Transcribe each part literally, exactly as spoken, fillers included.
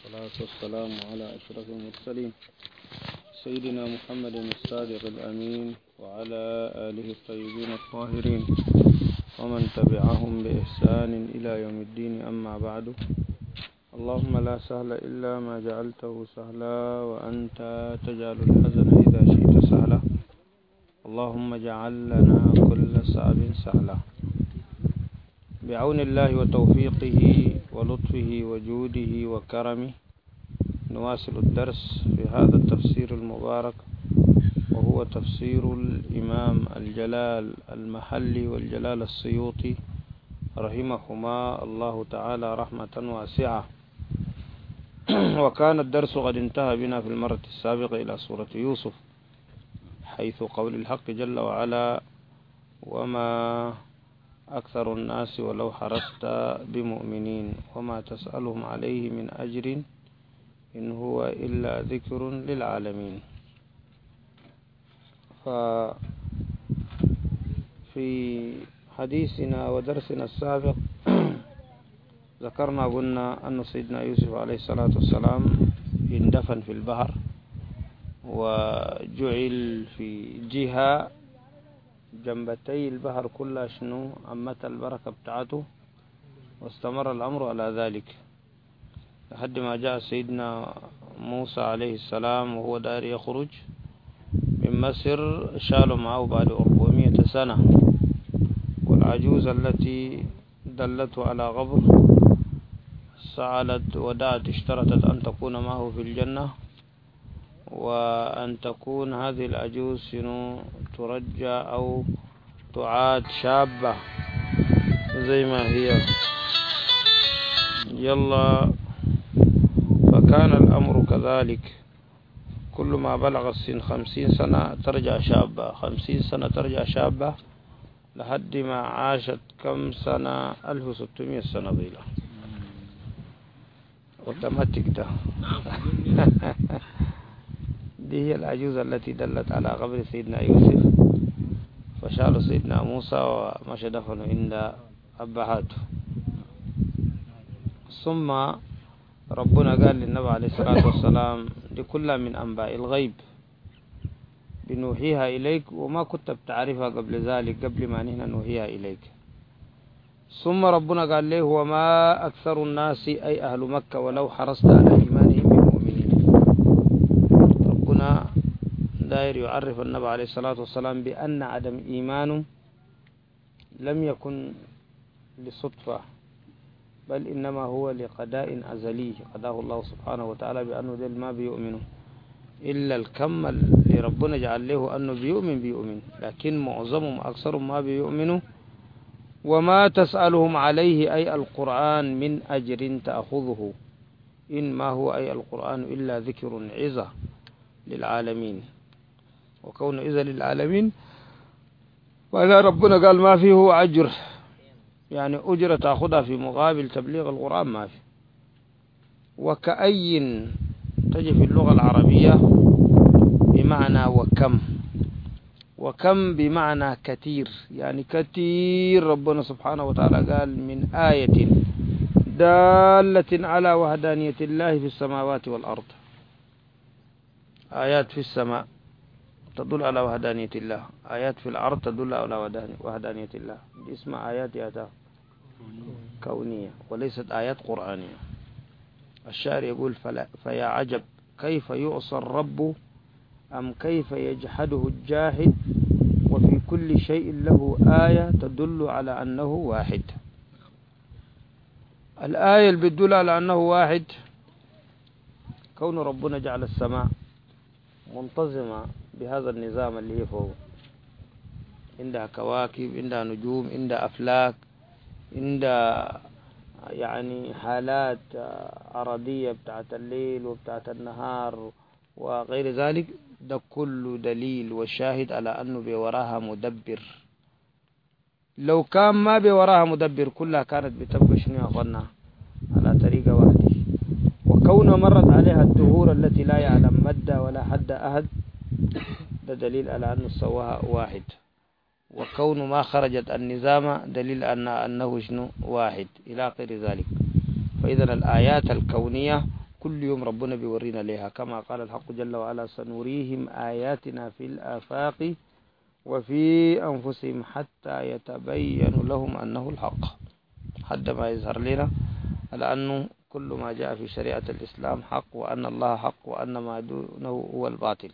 والصلاة والسلام على أشرف المرسلين سيدنا محمد الصادق الأمين وعلى آله الطيبين الطاهرين ومن تبعهم بإحسان إلى يوم الدين. أما بعد، اللهم لا سهل إلا ما جعلته سهلا وأنت تجعل الحزن إذا شئت سهلا. اللهم اجعل لنا كل صعب سهلا. بعون الله وتوفيقه ولطفه وجوده وكرمه نواصل الدرس في هذا التفسير المبارك، وهو تفسير الإمام الجلال المحلي والجلال السيوطي رحمهما الله تعالى رحمة واسعة. وكان الدرس قد انتهى بنا في المرة السابقة إلى سورة يوسف، حيث قول الحق جل وعلا: وما أكثر الناس ولو حرصت بمؤمنين وما تسألهم عليه من أجر إن هو إلا ذكر للعالمين. ففي حديثنا ودرسنا السابق ذكرنا قلنا أن سيدنا يوسف عليه الصلاة والسلام اندفن في البحر، وجعل في جهة جنبتي البحر كلها شنو عمت البركة بتاعته، واستمر الأمر على ذلك لحد ما جاء سيدنا موسى عليه السلام وهو داير يخرج من مصر. شالوا معه بعد أربعمائة سنة، والعجوز التي دلته على قبر سعلت ودعت اشترطت أن تكون معه في الجنة، وأن تكون هذه العجوز شنو ترجى أو تعاد شابة زي ما هي. يلا، فكان الأمر كذلك، كل ما بلغ السن خمسين سنة ترجع شابة، خمسين سنة ترجع شابة، لحد ما عاشت كم سنة؟ ألف وستمائة سنة ضيلة. اوتوماتيك ده دي هي العجوز التي دلت على قبر سيدنا يوسف. فشالوا سيدنا موسى ومشى دفنوا عند أبهاته. ثم ربنا قال للنبي عليه الصلاة والسلام: دي كلها من أنباء الغيب بنوحيها إليك وما كنت بتعرفها قبل ذلك، قبل ما نحن نوحيها إليك. ثم ربنا قال له: وما أكثر الناس أي أهل مكة ولو حرصت على إيمانهم بمؤمنين. ربنا داير يعرف النبي عليه الصلاة والسلام بأن عدم إيمانه لم يكن لصدفة، بل إنما هو لقضاء أزلي قضاه الله سبحانه وتعالى بأنه دل ما بيؤمنه إلا الكم اللي ربنا جعل له أنه بيؤمن بيؤمن، لكن معظمهم أكثرهم ما بيؤمنوا. وما تسألهم عليه أي القرآن من أجر تأخذه، إن ما هو أي القرآن إلا ذكر عظة للعالمين. وكون عظة للعالمين وإذا ربنا قال ما فيه أجر، يعني أجرة تأخذها في مقابل تبليغ القرآن ما في. وكأي تجي في اللغة العربية بمعنى وكم، وكم بمعنى كثير، يعني كثير. ربنا سبحانه وتعالى قال: من آية دالة على وحدانية الله في السماوات والأرض. آيات في السماء تدل على وحدانية الله، آيات في الأرض تدل على وحدانية الله. دي اسمها آيات ياتا كونية وليست آيات قرآنية. الشاعر يقول: فيا عجب كيف يعصى الرب أم كيف يجحده الجاحد، وفي كل شيء له آية تدل على أنه واحد. الآية اللي بتدل على أنه واحد كون ربنا جعل السماء منتظمة بهذا النظام اللي هي فوق، عندها كواكب، عندها نجوم، عندها أفلاك، عندها يعني حالات عرضية بتاعت الليل وبتاعت النهار وغير ذلك. ده كل دليل وشاهد على أنه بوراها مدبر. لو كان ما بوراها مدبر كلها كانت بتبقى شنو أخوانا على طريقة واحدة. وكون مرت عليها الدهور التي لا يعلم مدى ولا حد أحد، ده دليل على أنه سواها واحد. وكون ما خرجت النظام دليل أن أنه شنو واحد إلى غير ذلك. فإذا الآيات الكونية كل يوم ربنا بيورينا ليها، كما قال الحق جل وعلا سنريهم آياتنا في الآفاق وفي أنفسهم حتى يتبين لهم أنه الحق، حتى ما يظهر لنا على أنه كل ما جاء في شريعة الإسلام حق، وأن الله حق، وأن ما دونه هو الباطل.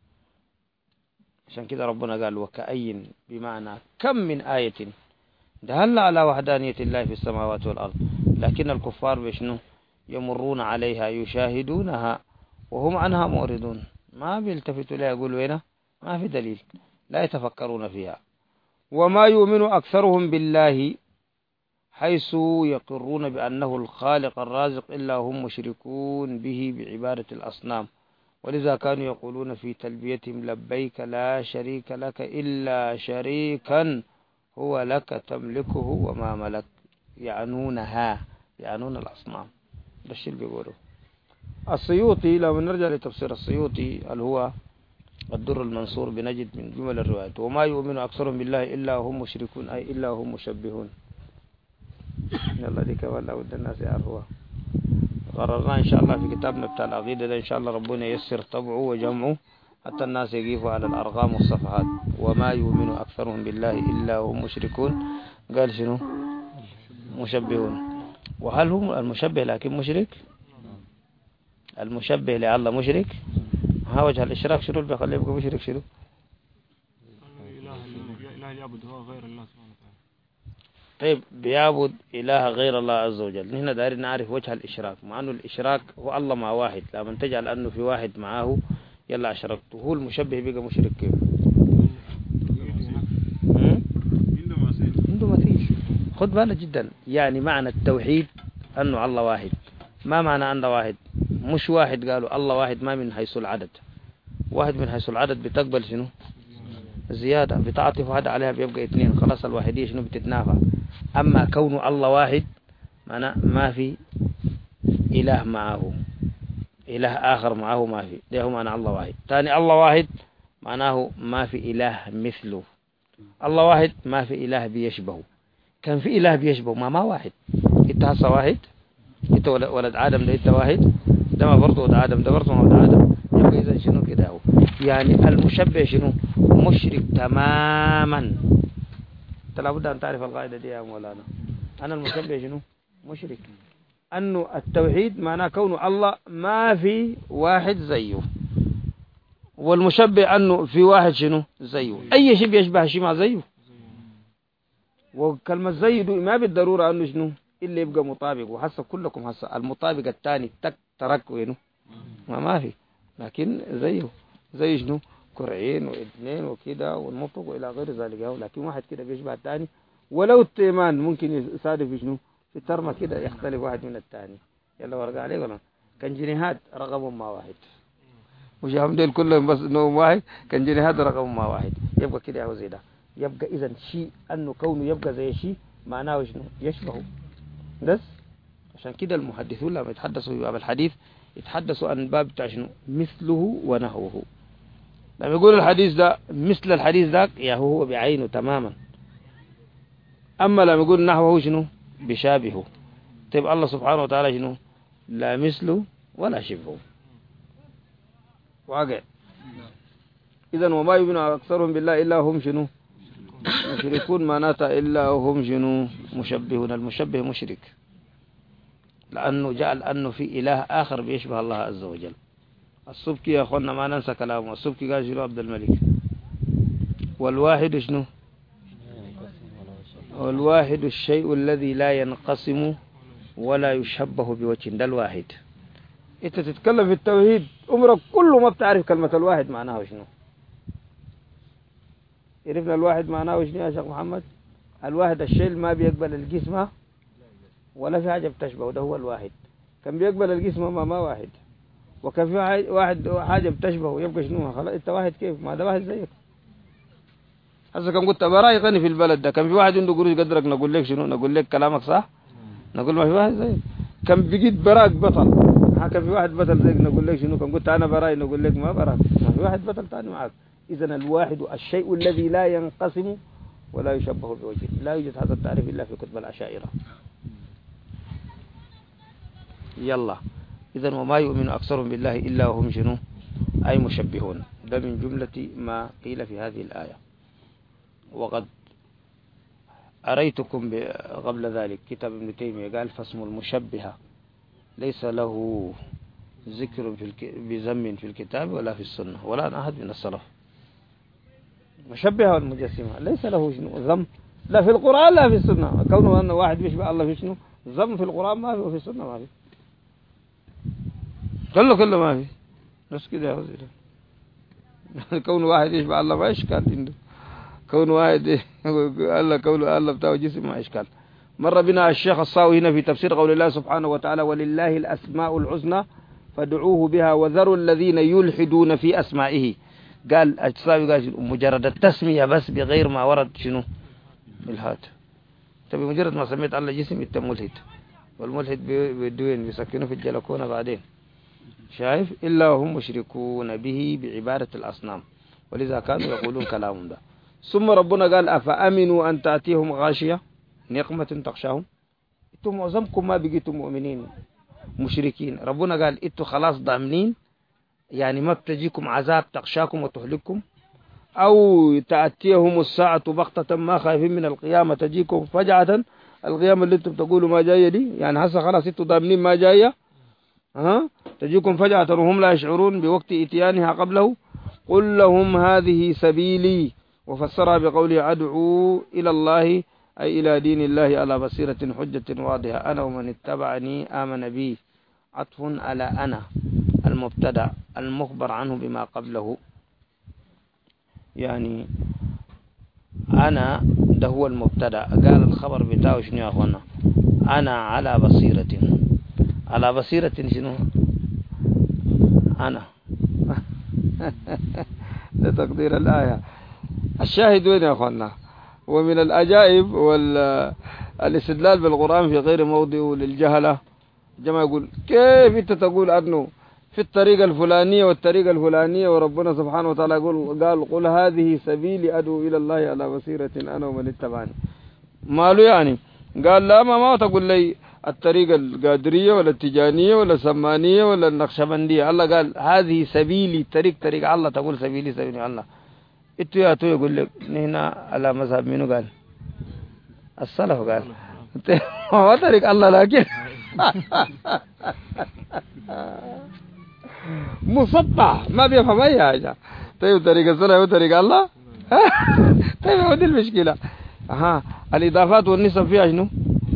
عشان كده ربنا قال وكأي بمعنى كم من آية دل على وحدانية الله في السماوات والأرض، لكن الكفار بشنو يمرون عليها يشاهدونها وهم عنها معرضون، ما بيلتفتوا لها يقولوا هنا ما في دليل، لا يتفكرون فيها. وما يؤمن أكثرهم بالله حيث يقرون بأنه الخالق الرازق إلا هم مشركون به بعبادة الأصنام، ولذا كانوا يقولون في تلبيتهم لبيك لا شريك لك إلا شريكا هو لك تملكه وما ملك، يعنونها يعنون الأصنام. ده الشيء اللي بيقولوا. السيوطي لو نرجع لتفسير السيوطي اللي هو الدر المنصور بنجد من جمل الروايات وما يؤمن أكثرهم بالله إلا هم مشركون أي إلا هم مشبهون. يلا دي كمان لابد الناس يعرفوها. قررنا إن شاء الله في كتابنا بتاع العقيدة ده إن شاء الله ربنا ييسر طبعه وجمعه حتى الناس يقيفوا على الأرقام والصفحات. وما يؤمن أكثرهم بالله إلا هم مشركون، قال شنو مشبهون. وهل هم المشبه لكن مشرك؟ المشبه لله مشرك؟ ها وجه الإشراك شنو اللي بيخليه يبقى مشرك شنو؟ إله يعبد هو غير الله سبحانه وتعالى. طيب بيعبد إله غير الله عز وجل. هنا دايرين نعرف وجه الإشراك، مع أنه الإشراك هو الله مع واحد، لما تجعل أنه في واحد معه يلا أشركته. هو المشبه بقى مشرك كيف؟ عنده مثيل. خد بالك جدا، يعني معنى التوحيد أنه الله واحد، ما معنى أنه واحد؟ مش واحد قالوا الله واحد ما من حيث العدد، واحد من حيث العدد بتقبل شنو زيادة، بتعطف واحد عليها بيبقى اثنين، خلاص الواحدية شنو بتتنافى. أما كون الله واحد معنى ما في إله معه، إله آخر معه ما في، ده هو معنى الله واحد. ثاني الله واحد معناه ما في إله مثله، الله واحد ما في إله بيشبهه. كان في إله بيشبهه ما ما واحد. انت هسه واحد، انت ولد آدم ده انت واحد، ده ما برضه ولد آدم ده برضه ولد آدم، يبقى إذا شنو كده هو يعني المشبه شنو مشرك تماما. انت لابد أن تعرف القاعدة دي يا مولانا. أنا المشبه شنو مشرك، أنه التوحيد معناه كون الله ما في واحد زيه، والمشبه أنه في واحد شنو زيه. أي شيء بيشبه شيء ما زيه، وكلمة زي دو ما بالضرورة أنه شنو اللي يبقى مطابق. وحسب كلكم هسه المطابق الثاني تك ترك وينه ما ما في، لكن زيه زي شنو كرعين واثنين وكده والنطق وإلى غير ذلك. لكن واحد كده بيشبه الثاني، ولو التيمان ممكن يصادف في شنو في ترمى كده يختلف واحد من الثاني. يلا ورقة عليه ولا كان جنيهات رقم ما واحد، مش هم ديل كلهم بس نوم واحد، كان جنيهات رقم ما واحد، يبقى كده هو زي ده. يبقى إذا شيء أنه كونه يبقى زي شيء معناه شنو يشبهه بس. عشان كده المحدثون لما يتحدثوا في باب الحديث يتحدثوا عن باب بتاع شنو مثله ونحوه. لما يقول الحديث ده مثل الحديث ذاك يا هو بعينه تماما، أما لما يقول نحوه شنو بشابهه. طيب الله سبحانه وتعالى شنو لا مثله ولا شبهه واقع. إذن وما يؤمن أكثرهم بالله إلا هم شنو مشركون، معناتها إلا هم شنو مشبهون. المشبه مشرك لأنه جعل أنه في إله آخر بيشبه الله عز وجل. السبكي يا أخوانا ما ننسى كلامه، السبكي قال شنو عبد الملك والواحد شنو والواحد الشيء الذي لا ينقسم ولا يشبه بوجه. ده الواحد. انت تتكلم في التوحيد عمرك كله ما بتعرف كلمة الواحد معناها شنو. عرفنا الواحد معناه شنو يا شيخ محمد؟ الواحد الشيء ما بيقبل الجسم ولا في حاجة بتشبه، ده هو الواحد. كان بيقبل الجسم ما ما واحد، وكان في واحد حاجة بتشبه يبقى شنو خلاص انت واحد كيف ما ده واحد زيك. هسه كان قلت براي غني في البلد ده كان في واحد عنده قروش قدرك نقول لك شنو نقول لك كلامك صح نقول ما في واحد زيك. كان بيجيت براك بطل ها كان في واحد بطل زيك نقول لك شنو. كان قلت انا براي نقول لك ما براك ما في واحد بطل ثاني معك. إذن الواحد الشيء الذي لا ينقسم ولا يشبه بوجه. لا يوجد هذا التعريف إلا في كتب الأشاعرة. يلا إذن وما يؤمن أكثرهم بالله إلا وهم شنو أي مشبهون. ده من جملة ما قيل في هذه الآية. وقد أريتكم قبل ذلك كتاب ابن تيمية قال فاسم المشبهة ليس له ذكر في الك... بذم في الكتاب ولا في السنة ولا عن أحد من السلف. مشبهة والمجسمة ليس له شنو ذم لا في القرآن لا في السنة. كونه أن واحد يشبه الله في شنو ذم في القرآن ما في وفي السنة ما في كله كله ما في بس كده يا وزير. كون واحد يشبه الله ما إشكال عنده. كون واحد الله كونه الله بتاعه جسم ما إشكال. مر بنا الشيخ الصاوي هنا في تفسير قول الله سبحانه وتعالى ولله الأسماء الحسنى فادعوه بها وذروا الذين يلحدون في أسمائه. قال الصاوي قال مجرد التسمية بس بغير ما ورد شنو الهات. تبي مجرد ما سميت الله جسم انت ملحد. والملحد بيدوين بيسكنوا في الجلكونة بعدين شايف إلا هم مشركون به بعبادة الأصنام ولذا كانوا يقولون كلامهم ده. ثم ربنا قال أفأمنوا أن تأتيهم غاشية نقمة تخشاهم. انتم معظمكم ما بقيتم مؤمنين مشركين. ربنا قال انتم خلاص ضامنين يعني ما بتجيكم عذاب تخشاكم وتهلككم أو تأتيهم الساعة بغتة ما خايفين من القيامة تجيكم فجعة. القيامة اللي انتم تقولوا ما جاية دي يعني هسه خلاص انتم ضامنين ما جاية ها تجيكم فجعة وهم لا يشعرون بوقت إتيانها قبله. قل لهم هذه سبيلي وفسرها بقوله أدعو إلى الله أي إلى دين الله على بصيرة حجة واضحة أنا ومن اتبعني آمن بي. عطف على أنا المبتدأ المخبر عنه بما قبله يعني أنا ده هو المبتدأ. قال الخبر بتاعه شنو يا أخوانا أنا على بصيرة. على بصيرة شنو أنا ده تقدير الآية. الشاهد وين يا أخوانا. ومن الأجائب والاستدلال بالقرآن في غير موضع للجهلة. جماعة يقول كيف انت تقول أنه في الطريقة الفلانية والطريقة الفلانية وربنا سبحانه وتعالى يقول قال قل هذه سبيلي أدعو إلى الله على بصيرة أنا ومن اتبعني. ماله يعني قال لا ما ما تقول لي الطريقة القادرية ولا التجانية ولا السمانية ولا النقشبندية. الله قال هذه سبيلي طريق طريق الله تقول سبيلي سبيلي الله. انتو يا تو يقول لك هنا على مذهب منو قال السلف قال ما طريق الله لكن مسطح ما بيفهم اي حاجه. طيب طريق السلف وطريق الله طيب هو دي المشكله. ها الاضافات والنسب فيها شنو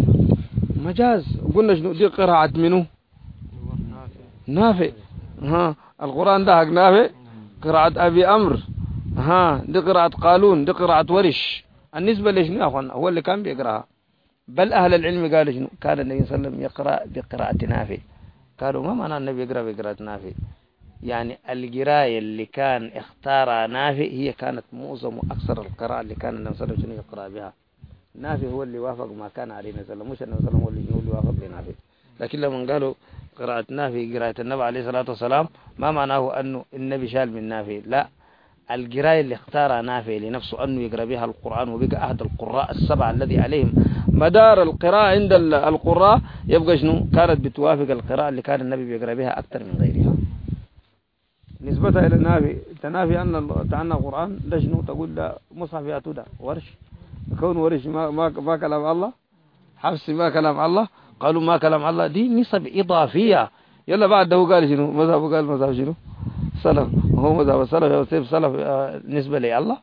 مجاز. قلنا شنو دي قراءة منو نافع. ها القرآن ده حق نافع. قراءة أبي أمر ها دي قراءة قالون دي قراءة ورش. النسبة لشنو يا أخوان هو اللي كان بيقرأها. بل أهل العلم قالوا شنو كان النبي صلى الله عليه وسلم يقرأ بقراءة نافع. قالوا ما معنى النبي يقرأ بقراءة نافع يعني القراءة اللي كان اختارها نافع هي كانت معظم وأكثر القراءة اللي كان النبي صلى الله عليه وسلم يقرأ بها. نافع هو اللي وافق ما كان عليه النبي صلى الله عليه وسلم مش النبي صلى الله عليه وسلم هو اللي اللي وافق لنافع. لكن لما قالوا قراءة نافع قراءة النبي عليه الصلاة والسلام ما معناه أنه النبي شال من نافع لا. القراءة اللي اختارها نافع لنفسه أنه يقرأ بها القرآن وبقى أحد القراء السبعة الذي عليهم مدار القراءة عند القراء يبقى شنو كانت بتوافق القراءة اللي كان النبي بيقرأ بها أكثر من غيرها. نسبتها إلى النافع تنافي أن تعنا القرآن ده شنو تقول ده مصحف يأتو ده ورش. كون ورش ما ما ما كلام الله حفص ما كلام الله قالوا ما كلام الله دي نسب إضافية. يلا بعد ده قال شنو مذهب قال مذهب شنو سلف هو مذهب السلف أو سيف سلف نسبة لي الله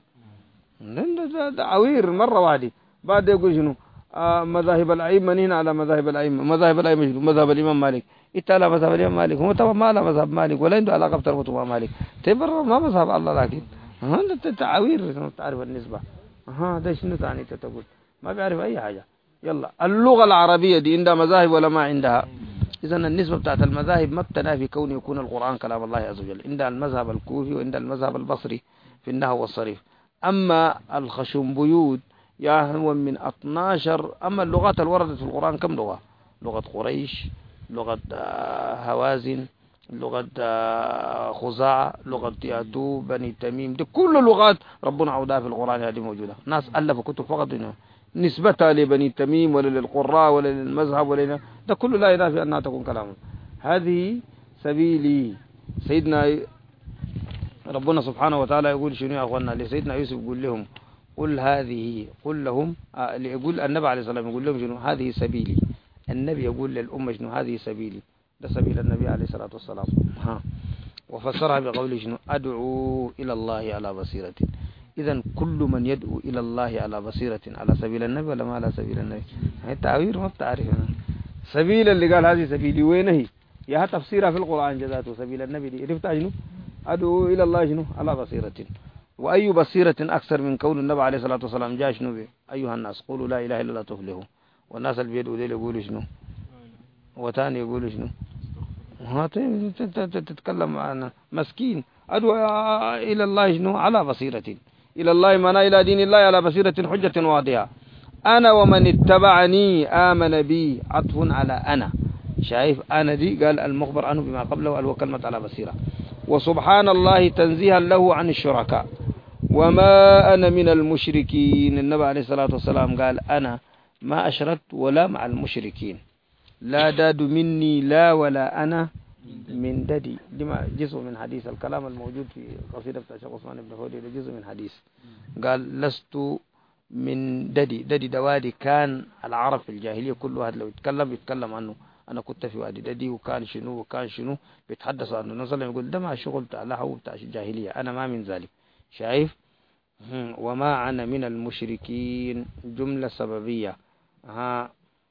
ده عوير مرة واحدة. بعد يقول شنو آه مذاهب الأئمة هنا على مذاهب الأئمة. مذاهب الأئمة شنو مذهب الإمام مالك إنت على مذهب الإمام مالك هو طبعا ما على مذهب مالك ولا عنده علاقة بتربطه مع مالك تبر ما مذهب الله لكن ها ده تعوير تعرف النسبة. ها ده شنو ثاني تقول ما بيعرف أي حاجة. يلا اللغة العربية دي عندها مذاهب ولا ما عندها. إذن النسبة بتاعت المذاهب ما بتنافي كون يكون القرآن كلام الله عز وجل. عند المذهب الكوفي وعند المذهب البصري في النحو والصريف. أما الخشنبيوت يا هو من اثناشر. أما اللغات الوردت في القرآن كم لغة لغة قريش لغة هوازن لغة خزاعة لغة ياتو بني تميم دي كل لغات ربنا عودها في القرآن هذه موجودة. ناس ألفوا كتب فقط نسبتها لبني تميم ولا للقراء ولا للمذهب ولا ده كله لا ينافي أنها تكون كلامه. هذه سبيلي. سيدنا ربنا سبحانه وتعالى يقول شنو يا أخوانا لسيدنا يوسف يقول لهم قل هذه قل لهم آه يقول النبي عليه الصلاة والسلام يقول لهم شنو هذه سبيلي. النبي يقول للأمة شنو هذه سبيلي، ده سبيل النبي عليه الصلاة والسلام. ها وفسرها بقوله شنو أدعو إلى الله على بصيرة. إذا كل من يدعو إلى الله على بصيرة على سبيل النبي ولا ما على سبيل النبي؟ التعبير ما بتعرف سبيل اللي قال هذه سبيلي وين هي؟ يا تفسيرها في القرآن جزاته سبيل النبي دي عرفت شنو؟ أدعو إلى الله شنو على بصيرة. وأي بصيرة أكثر من كون النبي عليه الصلاة والسلام جاء شنو بي؟ أيها الناس قولوا لا إله إلا الله تفلحوا. والناس اللي بيدعوا ديل يقولوا شنو؟ وتاني يقولوا شنو؟ ها تتكلم عن مسكين. أدعو إلى الله شنو على بصيرة. إلى الله معناه إلى دين الله على بصيرة حجة واضحة. أنا ومن اتبعني آمن بي عطف على أنا. شايف أنا دي قال المخبر عنه بما قبله وقال كلمة على بصيرة. وسبحان الله تنزيها له عن الشركاء. وما أنا من المشركين. النبي عليه الصلاة والسلام قال أنا ما أشركت ولا مع المشركين. لا داد مني لا ولا أنا من ددي. لما جزء من حديث الكلام الموجود في قصيدة بتاع شيخ عثمان بن فودي جزء من حديث قال لست من ددي. ددي دوادي كان العرب في الجاهلية كل واحد لو يتكلم يتكلم عنه أنا كنت في وادي ددي وكان شنو وكان شنو بيتحدث عنه. النبي يقول ده ما شغل له بتاع الجاهلية أنا ما من ذلك. شايف وما أنا من المشركين جملة سببية. ها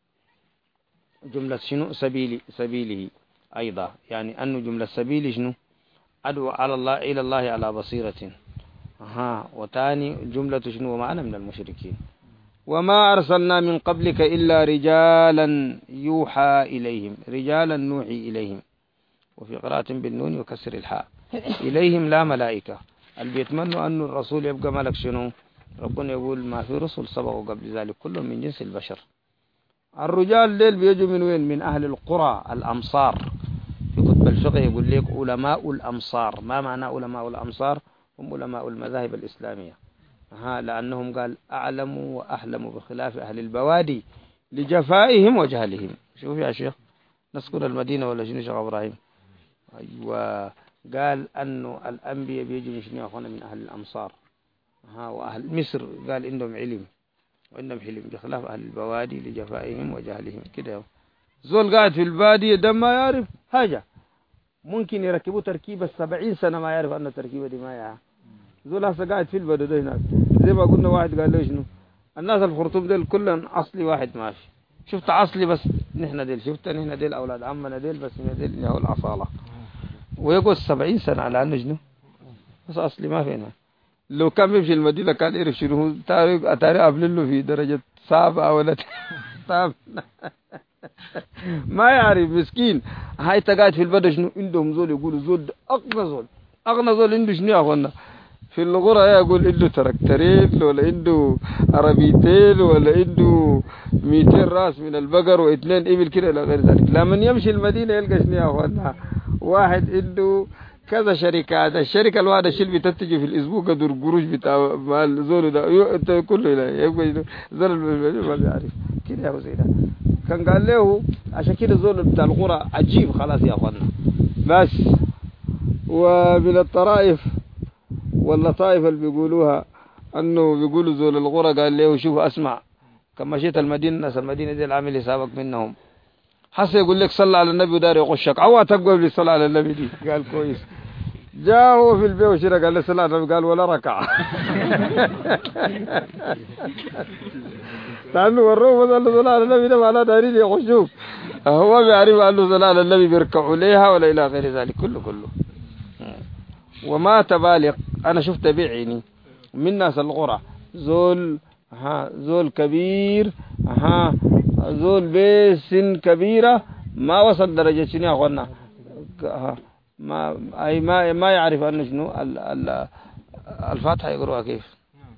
جملة شنو سبيلي سبيله أيضا يعني أنه جملة سبيل شنو أدعو على الله إلى الله على بصيرة. ها وتاني جملة شنو وما أنا من المشركين. وما أرسلنا من قبلك إلا رجالا يوحى إليهم. رجالا نوحي إليهم. وفي قراءة بالنون وكسر الحاء. إليهم لا ملائكة. اللي بيتمنوا أن الرسول يبقى ملك شنو ربنا يقول ما في رسل سبقوا قبل ذلك كلهم من جنس البشر. الرجال ديل بيجوا من وين؟ من أهل القرى الأمصار. في كتب الفقه يقول لك علماء الأمصار. ما معنى علماء الأمصار؟ هم علماء المذاهب الإسلامية. ها لأنهم قال أعلموا وأحلموا بخلاف أهل البوادي لجفائهم وجهلهم. شوف يا شيخ نذكر المدينة ولا شنو شيخ إبراهيم؟ أيوة قال أنه الأنبياء بيجوا شنو أخونا من أهل الأمصار. ها وأهل مصر قال عندهم علم وعندهم حلم بخلاف أهل البوادي لجفائهم وجهلهم كده. زول قاعد في البادية ده ما يعرف حاجة ممكن يركبوا تركيبة سبعين سنة ما يعرف أن التركيبة دي ما يعرف. زول هسه قاعد في البلد ده هناك زي ما قلنا واحد قال له شنو الناس الخرطوم ديل كلهم أصلي واحد ماشي. شفت أصلي بس نحن ديل شفت نحن ديل أولاد عمنا ديل بس نحن ديل اللي هو الأصالة. ويقول سبعين سنة على أنه شنو بس أصلي ما فينا. لو كان بيمشي المدينة كان يعرف شنو تاريخ أتاري قبل له في درجة سابعة ولا تاب ما يعرف مسكين. هاي تقاعد في البلد شنو عندهم زول يقولوا زول أغنى زول أغنى زول عنده شنو يا أخوانا في الغرة يقول عنده تركترين ولا عنده عربيتين ولا عنده مئتين راس من البقر واثنين إبل كده إلى غير ذلك. لما يمشي المدينة يلقى شنو يا أخوانا واحد عنده كذا شركات. الشركة الواحدة شيل بتتجي في الأسبوع قدر قروش بتاع مال زول ده أنت كله لا يبقى زول ما بيعرف كده يا زيدا. كان قال له عشان كده زول بتاع القرى عجيب خلاص يا أخوانا. بس ومن الطرائف واللطائف اللي بيقولوها أنه بيقولوا زول القرى قال له شوف أسمع كما مشيت المدينة الناس المدينة دي العامل يسابق منهم حسي يقول لك صلى على النبي ودار يغشك عوا تقوى لي صلى على النبي دي. قال كويس. جاء هو في البيت وشرا قال له صلى على النبي قال ولا ركع لأنه وروه مثلا صلى على النبي ده معناه دارين يغشوك. هو بيعرف أنه صلى على النبي بيركعوا ليها ولا إلى غير ذلك كله كله. وما تبالغ أنا شفت بعيني من ناس القرى زول ها زول كبير ها زول بسن كبيرة ما وصل درجة شنو يا أخوانا ما أي ما ما يعرف أنه شنو الفاتحة يقرأها كيف.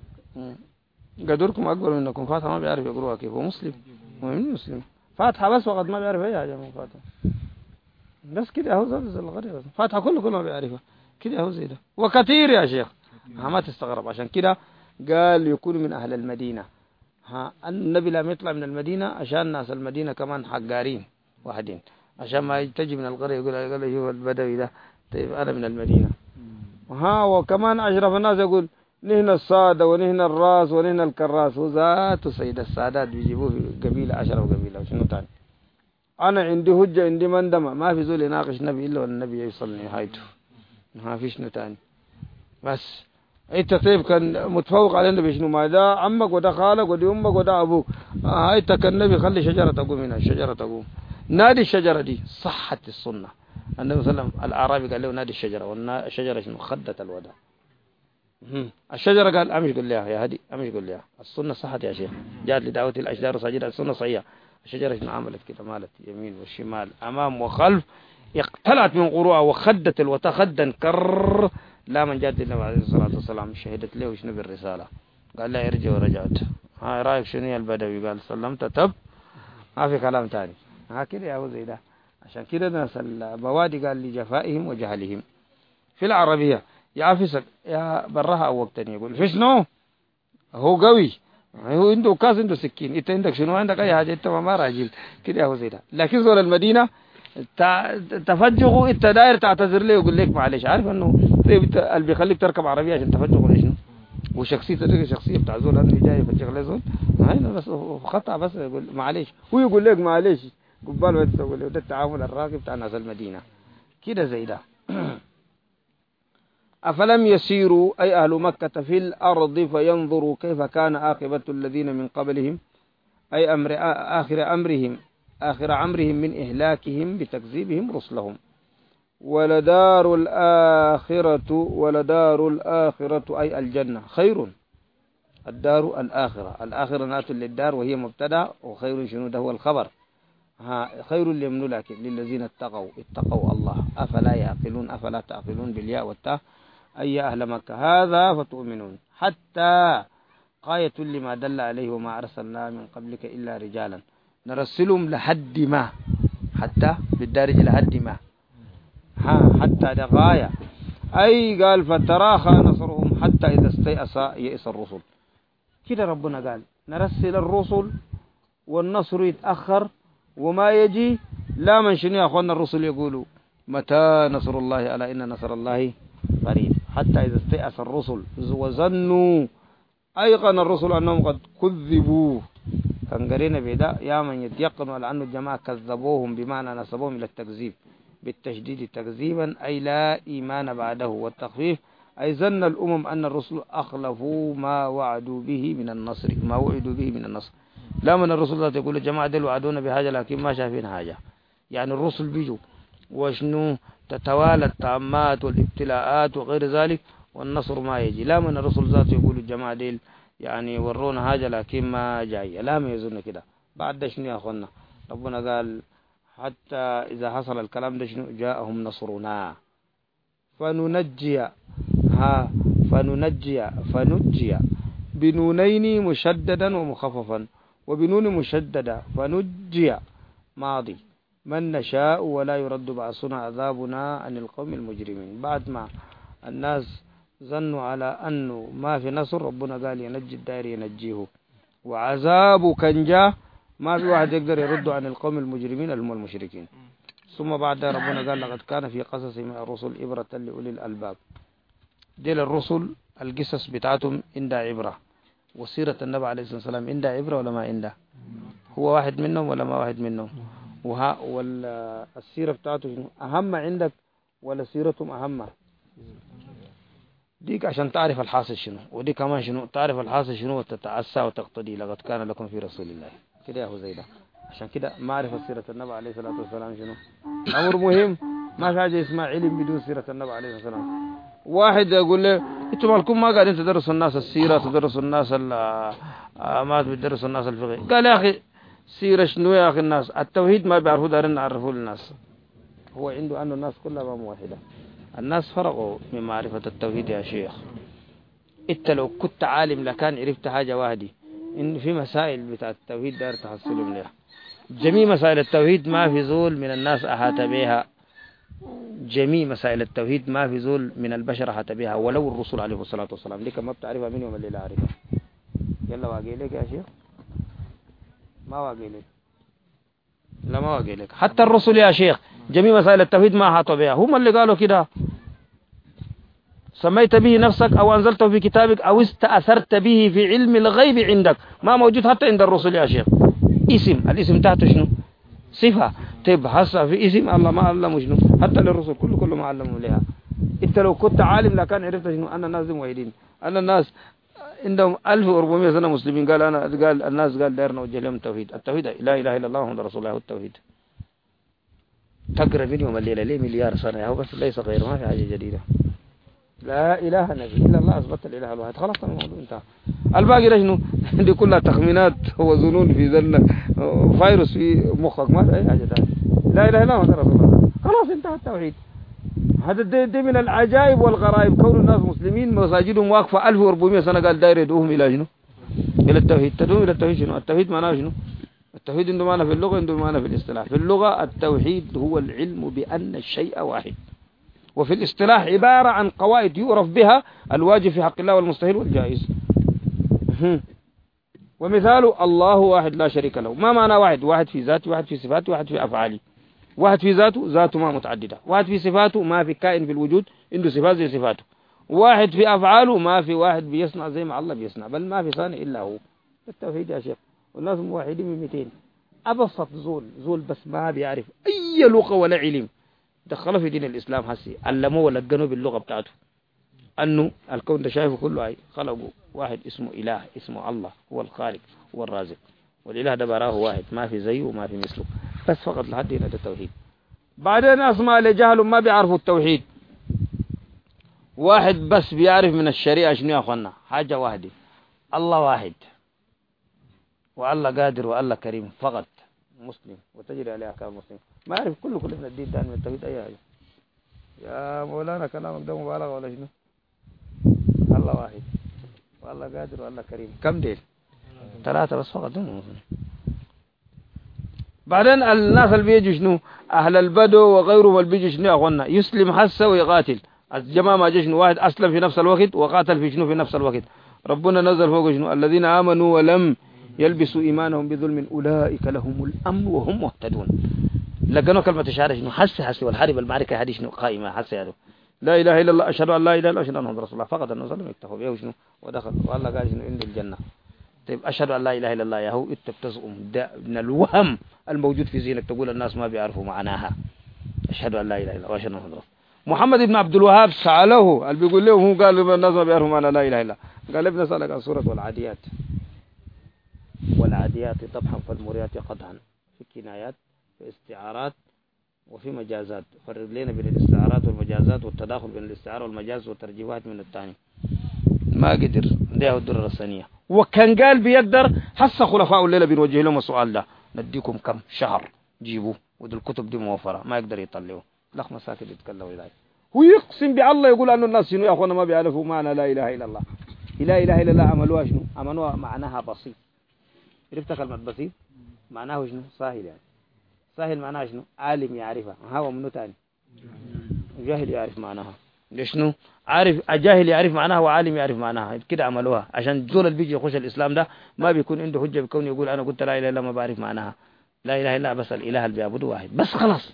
قدركم أكبر منكم فاتحة ما بيعرف يقرأها كيف. ومسلم ومن مسلم فاتحة بس وقت ما بيعرف أي حاجة من فاتحة بس كده هو زول الغريب فاتحة كله كله ما بيعرفها كده هو زي ده. وكثير يا شيخ ما تستغرب. عشان كده قال يكون من أهل المدينة. ها النبي لم يطلع من المدينة عشان ناس المدينة كمان حقارين واحدين عشان ما تجي من القرية يقول يقول شوف البدوي ده، طيب أنا من المدينة. ها وكمان أشرف الناس يقول نهنا الصادة ونهنا الراس ونهنا الكراس، وذات سيد السادات بيجيبوه في قبيلة أشرف قبيلة وشنو تاني. أنا عندي هجة عندي مندمة، ما في زول يناقش نبي إلا والنبي يوصل نهايته، ما في شنو تاني. بس انت طيب كان متفوق على النبي شنو؟ ما ده عمك وده خالك وده امك وده ابوك. آه انت كان النبي خلي شجره تقوم هنا، الشجره تقوم، نادي الشجره دي. صحت السنه. النبي صلى الله عليه وسلم الاعرابي قال له نادي الشجره، والشجره شنو؟ خدت الوداع. الشجره قال امش قول لها يا هدي، امش قول لها. السنه صحت يا شيخ، جاءت لدعوه الاشجار ساجده، السنه صحيحه. الشجره شنو عملت كده؟ مالت يمين والشمال امام وخلف، اقتلعت من قروها وخدت الوتا خدا كر. لا من جاد النبي عليه الصلاة والسلام شهدت له شنو بالرسالة، قال لا ارجع ورجعت. هاي رايك شنو يا البدوي؟ قال سلمت تب، ما في كلام تاني. هكذا يا هو زي ده. عشان كده ناس البوادي قال لجفائهم وجهلهم في العربية يعفسك يا براها او وقتني يقول في شنو؟ هو قوي، هو عنده كاس عنده سكين، انت عندك شنو؟ عندك اي حاجه؟ انت ما راجل كده يا هو زي ده. لكن زول المدينه تفجغوا انت داير تعتذر له يقول لك معلش، عارف انه اللي بيخليك تركب عربيه عشان تفجغوا ليش؟ وشخصيته دي شخصيه بتاع زول انه جاي يفجغ له زول، هاي بس خطا، بس يقول معلش، هو يقول لك معلش قبال ما تسوي له. ده التعامل الراقي بتاع ناس المدينه كده زي ده. أفلم يسيروا أي أهل مكة في الأرض فينظروا كيف كان عاقبة الذين من قبلهم، أي أمر آخر أمرهم آخر أمرهم من إهلاكهم بتكذيبهم رسلهم. ولدار الآخرة ولدار الآخرة أي الجنة خير. الدار الآخرة، الآخرة نات للدار وهي مبتدأ، وخير شنو ده هو الخبر. ها خير لمن لكن للذين اتقوا اتقوا الله. أفلا يعقلون أفلا تعقلون بالياء والتاء أي أهل مكة هذا فتؤمنون حتى غاية لما دل عليه وما أرسلنا من قبلك إلا رجالا نرسلهم لحد ما، حتى بالدارج لحد ما، ها حتى ده غاية. أي قال فتراخى نصرهم حتى إذا استيأس يئس الرسل. كده ربنا قال نرسل الرسل والنصر يتأخر وما يجي. لا من شنو يا أخوانا الرسل يقولوا متى نصر الله ألا إن نصر الله قريب. حتى إذا استيأس الرسل وظنوا أيقن الرسل أنهم قد كذبوا. كان قرينا بدا يا من يتيقن على أن الجماعة كذبوهم بمعنى نسبوهم إلى التكذيب بالتشديد تكذيبا أي لا إيمان بعده، والتخفيف أي ظن الأمم أن الرسل أخلفوا ما وعدوا به من النصر ما وعدوا به من النصر. لا من الرسل يقول الجماعة دول وعدونا بحاجة لكن ما شايفين حاجة. يعني الرسل بيجوا وشنو تتوالى الطامات والابتلاءات وغير ذلك والنصر ما يجي. لا من الرسل ذات يقول الجماعة ديل يعني ورونا حاجة لكن ما جاي. لا ما يظن كده. بعد ده شنو يا أخوانا ربنا قال حتى إذا حصل الكلام ده شنو جاءهم نصرنا فننجي ها فننجي فنجي بنونين مشددا ومخففا وبنون مشددة فنجي ماضي من نشاء ولا يرد بأسنا عذابنا عن القوم المجرمين. بعد ما الناس ظنوا على أنه ما في نصر ربنا قال ينجي الدائر ينجيه، وعذابه كان جاء ما في واحد يقدر يرد عن القوم المجرمين اللي هم المشركين. ثم بعد ربنا قال لقد كان في قصصهم الرسل إبرة لأولي الألباب. ديل الرسل القصص بتاعتهم عندها عبرة، وسيرة النبي عليه الصلاة والسلام عندها عبرة ولا ما عندها؟ هو واحد منهم ولا ما واحد منهم؟ وها والسيرة بتاعته أهم عندك ولا سيرتهم أهم؟ ديك عشان تعرف الحاصل شنو، ودي كمان شنو تعرف الحاصل شنو وتتعسى وتقتدي. لقد كان لكم في رسول الله كده يا هو زي ده. عشان كده معرفة سيرة النبي عليه الصلاة والسلام شنو أمر مهم. ما في حاجة اسمها علم بدون سيرة النبي عليه الصلاة والسلام. واحد يقول له انتوا مالكم ما قاعدين تدرسوا الناس السيرة تدرسوا الناس ما تدرسوا الناس الفقه. قال يا أخي سيرة شنو يا أخي؟ الناس التوحيد ما بيعرفوا دارين نعرفوه للناس. هو عنده أنه الناس كلها ما موحدة. الناس فرقوا من معرفة التوحيد يا شيخ. انت لو كنت عالم لكان عرفت حاجة واحدة إن في مسائل بتاع التوحيد دار تحصلهم لها. جميع مسائل التوحيد ما في زول من الناس أحاط بها. جميع مسائل التوحيد ما في زول من البشر أحاط بها ولو الرسول عليه الصلاة والسلام. لك ما بتعرفها منهم اللي لا عارفها. يلا واقع لك يا شيخ ما واقع لك. لا ما واقع لك. حتى الرسل يا شيخ جميع مسائل التوحيد ما حاطوا بها، هم اللي قالوا كده. سميت به نفسك أو أنزلته في كتابك أو استأثرت به في علم الغيب عندك، ما موجود حتى عند الرسل يا شيخ. اسم، الاسم تحته شنو؟ صفة. طيب هسه في اسم الله ما علمه شنو؟ حتى للرسل كله كله ما علمه لها. انت لو كنت عالم لكان عرفت شنو؟ أن الناس موحدين، أن الناس عندهم ألف وأربعمائة سنة مسلمين. قال أنا قال الناس قال دايرنا وجه لهم التوحيد. التوحيد لا إله إلا الله محمد رسول الله هو التوحيد. تقرأ منهم الليلة ليه مليار سنة هو بس ليس غير، ما في حاجة جديدة. لا إله نبي إلا الله، أثبت الإله الواحد خلاص الموضوع انتهى. الباقي ده شنو؟ دي كلها تخمينات وظنون في ذنك، فيروس في مخك، ما في أي حاجة ثانية. لا إله إلا الله رسول الله، خلاص انتهى التوحيد. هذا دي, دي من العجائب والغرائب، كون الناس مسلمين مساجدهم واقفة ألف وأربعمائة سنة قال داير يدعوهم إلى شنو؟ إلى التوحيد. تدعوهم إلى التوحيد شنو؟ التوحيد معناه شنو؟ التوحيد عنده معنى في اللغة، عنده معنى في الاصطلاح. في اللغة التوحيد هو العلم بأن الشيء واحد، وفي الاصطلاح عبارة عن قواعد يعرف بها الواجب في حق الله والمستحيل والجائز. ومثاله الله واحد لا شريك له. ما معنى واحد؟ واحد في ذاته، واحد في صفاته، واحد في أفعاله. واحد في ذاته، ذاته ما متعددة. واحد في صفاته، ما في كائن في الوجود عنده صفات زي صفاته. واحد في أفعاله، ما في واحد بيصنع زي ما الله بيصنع، بل ما في صانع إلا هو. التوحيد يا شيخ. والناس موحدين من مئتين. أبسط زول زول بس ما بيعرف أي لغة ولا علم دخله في دين الإسلام هسي، علموه ولقنوه باللغة بتاعته أنه الكون ده شايفه كله أي خلقه واحد اسمه إله، اسمه الله، هو الخالق هو الرازق، والإله ده براه واحد ما في زيه وما في مثله، بس فقط لحد هنا ده التوحيد. بعدين أسماء لجهل ما بيعرفوا التوحيد. واحد بس بيعرف من الشريعة شنو يا أخوانا؟ حاجة واحدة، الله واحد، والله قادر والله كريم فقط، مسلم وتجري عليه أحكام مسلم. ما يعرف كله كله من الدين تاني من التوحيد أي حاجة. يا مولانا كلامك ده مبالغة ولا شنو؟ الله واحد والله قادر والله كريم. كم ديل؟ ثلاثة بس فقط. بعدين الناس اللي بيجوا شنو؟ أهل البدو وغيرهم اللي بيجوا شنو يا أخوانا؟ يسلم حسه ويقاتل. الجماعة ما جشنو واحد أسلم في نفس الوقت وقاتل في شنو في نفس الوقت. ربنا نزل فوق شنو؟ الذين آمنوا ولم يلبسوا إيمانهم بظلم أولئك لهم الأمن وهم مهتدون. لقنوا كلمة شهادة شنو؟ حس حس والحرب المعركة هذه شنو قائمة حس هذا. لا إله إلا الله، أشهد أن لا إله إلا الله، أشهد أن محمد رسول الله. فقط أنه ظلم يكتفوا به شنو ودخل والله قال شنو عند الجنة. طيب أشهد أن لا إله إلا الله يا هو أنت بتزعم ده من الوهم الموجود في ذهنك تقول الناس ما بيعرفوا معناها. أشهد أن لا إله إلا الله وأشهد أن محمد رسول الله. محمد بن عبد الوهاب سأله اللي بيقول لهم هو قال الناس ما بيعرفوا معنى لا إله إلا الله. قال ابن سألك عن سورة والعاديات، والعاديات طبحا فالموريات قطعا، في كنايات في استعارات وفي مجازات. فرق لنا بين الاستعارات والمجازات والتداخل بين الاستعارة والمجاز والترجيحات من الثاني. ما قدر ده الدرر الثانية. وكان قال بيقدر حس خلفاء الليلة بنوجه لهم السؤال ده، نديكم كم شهر جيبوا ودي الكتب دي موفرة، ما يقدر يطلعوا لخ مساكن يتكلموا إلهي. ويقسم بالله يقول أن الناس شنو يا أخوانا ما بيعرفوا معنى لا إله إلا الله. لا إله إلا الله عملوها شنو؟ عملوها معناها بسيط. عرفت كلمة بسيط؟ معناه شنو؟ سهل يعني. سهل معناها شنو؟ عالم يعرفها. هو منو تاني؟ جاهل يعرف معناها. ليشنو؟ عارف الجاهل يعرف معناها وعالم يعرف معناها. كده عملوها عشان دول اللي بيجي يخش الإسلام ده ما بيكون عنده حجة بكون يقول أنا قلت لا إله إلا الله ما بعرف معناها. لا إله إلا بس الإله اللي بيعبده واحد بس خلاص.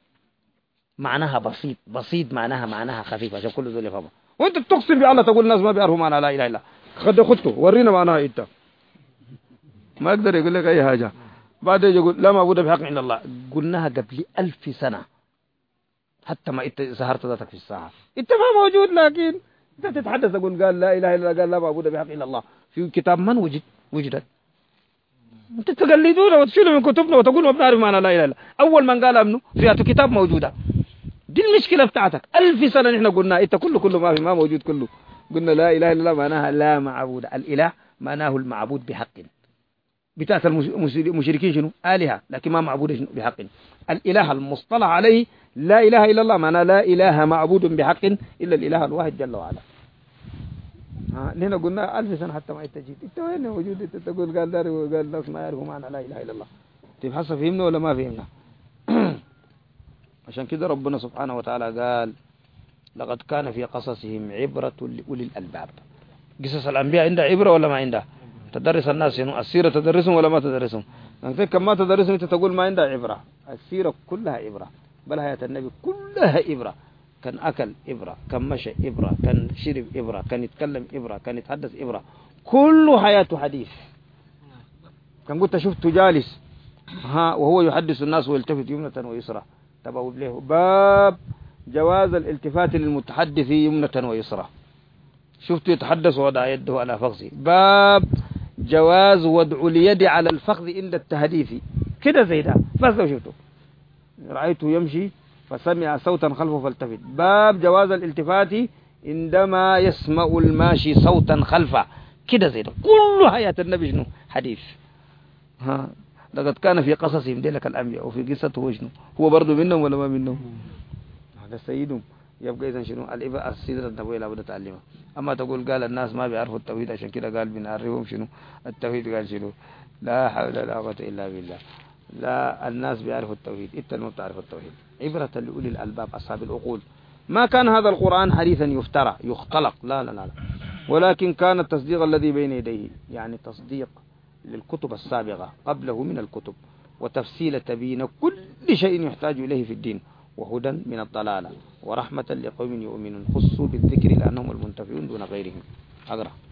معناها بسيط بسيط معناها معناها خفيف عشان كل دول يفهموا. وأنت بتقسم بالله تقول الناس ما بيعرفوا معنى لا إله إلا. خد خدته ورينا معناها أنت. ما يقدر يقول لك أي حاجة. بعدين يقول لا معبود بحق إلا الله. قلناها قبل ألف سنة. حتى ما انت سهرت ذاتك في الساعة انت ما موجود، لكن انت تتحدث تقول قال لا اله الا الله، قال لا معبود بحق الا الله في كتاب من وجد وجدت. انت تقلدون وتشيلوا من كتبنا وتقول ما بنعرف معنى لا اله الا الله. اول من قال ابنه في كتاب موجوده. دي المشكله بتاعتك. ألف سنه نحن قلنا انت كله كله ما في ما موجود كله. قلنا لا اله الا الله معناها لا معبود، الاله معناه المعبود بحق. بتاعت المشركين شنو؟ آلهة لكن ما معبود بحق. الإله المصطلح عليه لا إله إلا الله معناه لا إله معبود بحق إلا الإله الواحد جل وعلا. ها نحن قلنا ألف سنة حتى ما يتجيب. انت وين موجود؟ انت تقول قال دار وقال الناس ما يعرفوا معنى لا إله إلا الله. طيب حسب فهمنا ولا ما فهمنا؟ عشان كده ربنا سبحانه وتعالى قال لقد كان في قصصهم عبرة لأولي الألباب. قصص الأنبياء عندها عبرة ولا ما عندها؟ تدرس الناس شنو؟ السيرة تدرسهم ولا ما تدرسهم؟ أنت كما تدرسني أنت تقول ما عندها عبرة. السيرة كلها عبرة، بل حياة النبي كلها عبرة. كان أكل إبرة، كان مشى إبرة، كان شرب إبرة، كان يتكلم إبرة، كان يتحدث إبرة، كل حياته حديث. كان قلت شفت جالس ها وهو يحدث الناس ويلتفت يمنة ويسرى، تبوا له باب جواز الالتفات للمتحدث يمنة ويسرى. شفت يتحدث ووضع يده على فخذه، باب جواز وضع اليد على الفخذ عند التحديث كده زي ده. بس لو شفته رأيته يمشي فسمع صوتا خلفه فالتفت، باب جواز الالتفات عندما يسمع الماشي صوتا خلفه كده زي ده. كل حياة النبي شنو حديث. ها لقد كان في قصصهم ديلك الأنبياء وفي قصته شنو هو برضو منهم ولا ما منهم؟ هذا سيدهم. يبقى إذن شنو الإباء السيدة النبوية لابد تعلمها. أما تقول قال الناس ما بيعرفوا التوحيد عشان كده قال بنعرفهم شنو التوحيد. قال شنو لا حول ولا قوة إلا بالله. لا الناس بيعرفوا التوحيد، انت ما بتعرف التوحيد. عبرة لأولي الألباب أصحاب العقول. ما كان هذا القرآن حديثا يفترى يختلق، لا لا لا, لا. ولكن كان التصديق الذي بين يديه، يعني تصديق للكتب السابقة قبله من الكتب، وتفصيل تبين كل شيء يحتاج إليه في الدين، وهدى من الضلالة، ورحمة لقوم يؤمنون. خصوا بالذكر لأنهم المنتفعون دون غيرهم. أقرأ.